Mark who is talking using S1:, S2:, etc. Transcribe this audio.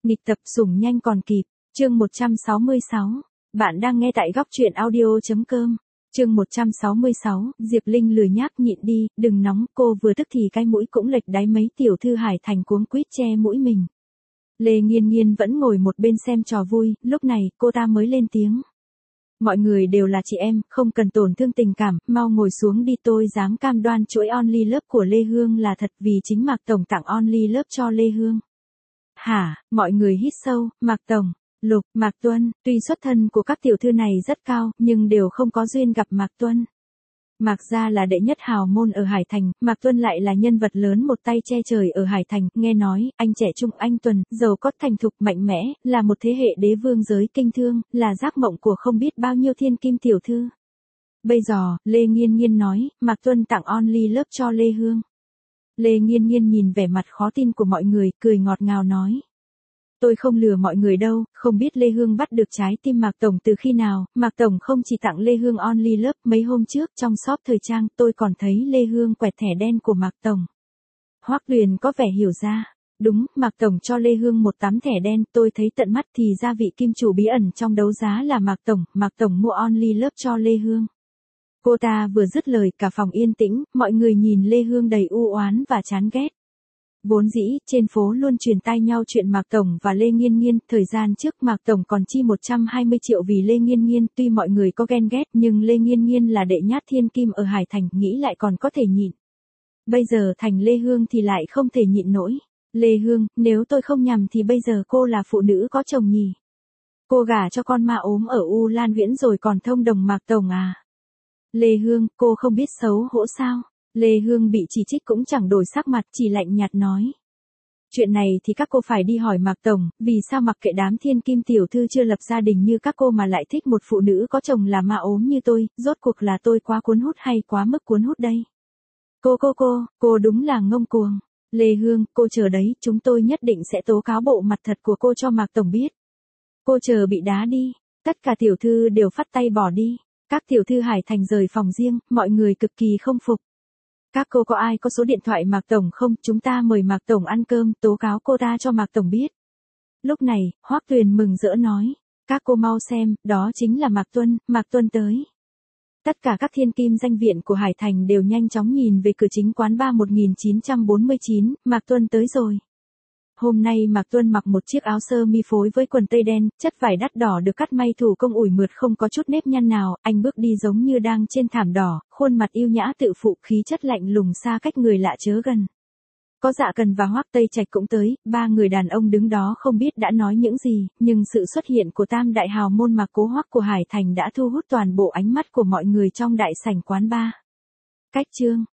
S1: Nghịch tập sủng nhanh còn kịp. Chương 166. Bạn đang nghe tại góc truyện audio.com. Chương 166, Diệp Linh lười nhác nhịn đi, đừng nóng, cô vừa tức thì cái mũi cũng lệch đáy mấy tiểu thư Hải Thành cuống quýt che mũi mình. Lê Nghiên Nghiên vẫn ngồi một bên xem trò vui, lúc này cô ta mới lên tiếng. Mọi người đều là chị em, không cần tổn thương tình cảm, mau ngồi xuống đi, tôi dám cam đoan chuỗi Only Love của Lê Hương là thật vì chính Mạc Tổng tặng Only Love cho Lê Hương. Hả, mọi người hít sâu, Mạc Tổng, Lục, Mạc Tuân, tuy xuất thân của các tiểu thư này rất cao, nhưng đều không có duyên gặp Mạc Tuân. Mạc gia là đệ nhất hào môn ở Hải Thành, Mạc Tuân lại là nhân vật lớn một tay che trời ở Hải Thành, nghe nói, anh trẻ trung anh Tuần, giàu có thành thục mạnh mẽ, là một thế hệ đế vương giới kinh thương, là giấc mộng của không biết bao nhiêu thiên kim tiểu thư. Bây giờ, Lê Nghiên Nghiên nói, Mạc Tuân tặng Only Love cho Lê Hương. Lê Nghiên Nghiên nhìn vẻ mặt khó tin của mọi người, cười ngọt ngào nói. Tôi không lừa mọi người đâu, không biết Lê Hương bắt được trái tim Mạc Tổng từ khi nào, Mạc Tổng không chỉ tặng Lê Hương Only Love, mấy hôm trước trong shop thời trang tôi còn thấy Lê Hương quẹt thẻ đen của Mạc Tổng. Hoắc Tuyền có vẻ hiểu ra. Đúng, Mạc Tổng cho Lê Hương một tấm thẻ đen, tôi thấy tận mắt thì ra vị kim chủ bí ẩn trong đấu giá là Mạc Tổng mua Only Love cho Lê Hương. Cô ta vừa dứt lời cả phòng yên tĩnh, mọi người nhìn Lê Hương đầy u oán và chán ghét. Vốn dĩ, trên phố luôn truyền tai nhau chuyện Mạc Tổng và Lê Nghiên Nghiên, thời gian trước Mạc Tổng còn chi 120 triệu vì Lê Nghiên Nghiên, tuy mọi người có ghen ghét nhưng Lê Nghiên Nghiên là đệ nhát thiên kim ở Hải Thành, nghĩ lại còn có thể nhịn. Bây giờ thành Lê Hương thì lại không thể nhịn nổi. Lê Hương, nếu tôi không nhầm thì bây giờ cô là phụ nữ có chồng nhỉ? Cô gả cho con ma ốm ở U Lan Viễn rồi còn thông đồng Mạc Tổng à? Lê Hương, cô không biết xấu hổ sao? Lê Hương bị chỉ trích cũng chẳng đổi sắc mặt, chỉ lạnh nhạt nói. Chuyện này thì các cô phải đi hỏi Mạc Tổng, vì sao mặc kệ đám thiên kim tiểu thư chưa lập gia đình như các cô mà lại thích một phụ nữ có chồng là ma ốm như tôi, rốt cuộc là tôi quá cuốn hút hay quá mức cuốn hút đây? Cô đúng là ngông cuồng. Lê Hương, cô chờ đấy, chúng tôi nhất định sẽ tố cáo bộ mặt thật của cô cho Mạc Tổng biết. Cô chờ bị đá đi, tất cả tiểu thư đều phắt tay bỏ đi. Các tiểu thư Hải Thành rời phòng riêng, mọi người cực kỳ không phục. Các cô có ai có số điện thoại Mạc Tổng không? Chúng ta mời Mạc Tổng ăn cơm, tố cáo cô ta cho Mạc Tổng biết. Lúc này, Hoắc Tuyền mừng rỡ nói. Các cô mau xem, đó chính là Mạc Tuân tới. Tất cả các thiên kim danh viện của Hải Thành đều nhanh chóng nhìn về cửa chính quán bar 1949, Mạc Tuân tới rồi. Hôm nay Mạc Tuân mặc một chiếc áo sơ mi phối với quần tây đen, chất vải đắt đỏ được cắt may thủ công ủi mượt không có chút nếp nhăn nào, anh bước đi giống như đang trên thảm đỏ, khuôn mặt yêu nhã tự phụ, khí chất lạnh lùng xa cách người lạ chớ gần. Có Dạ Cần và Hoắc Tây Trạch cũng tới, ba người đàn ông đứng đó không biết đã nói những gì, nhưng sự xuất hiện của tam đại hào môn Mạc Cố Hoắc của Hải Thành đã thu hút toàn bộ ánh mắt của mọi người trong đại sảnh quán bar. Cách chương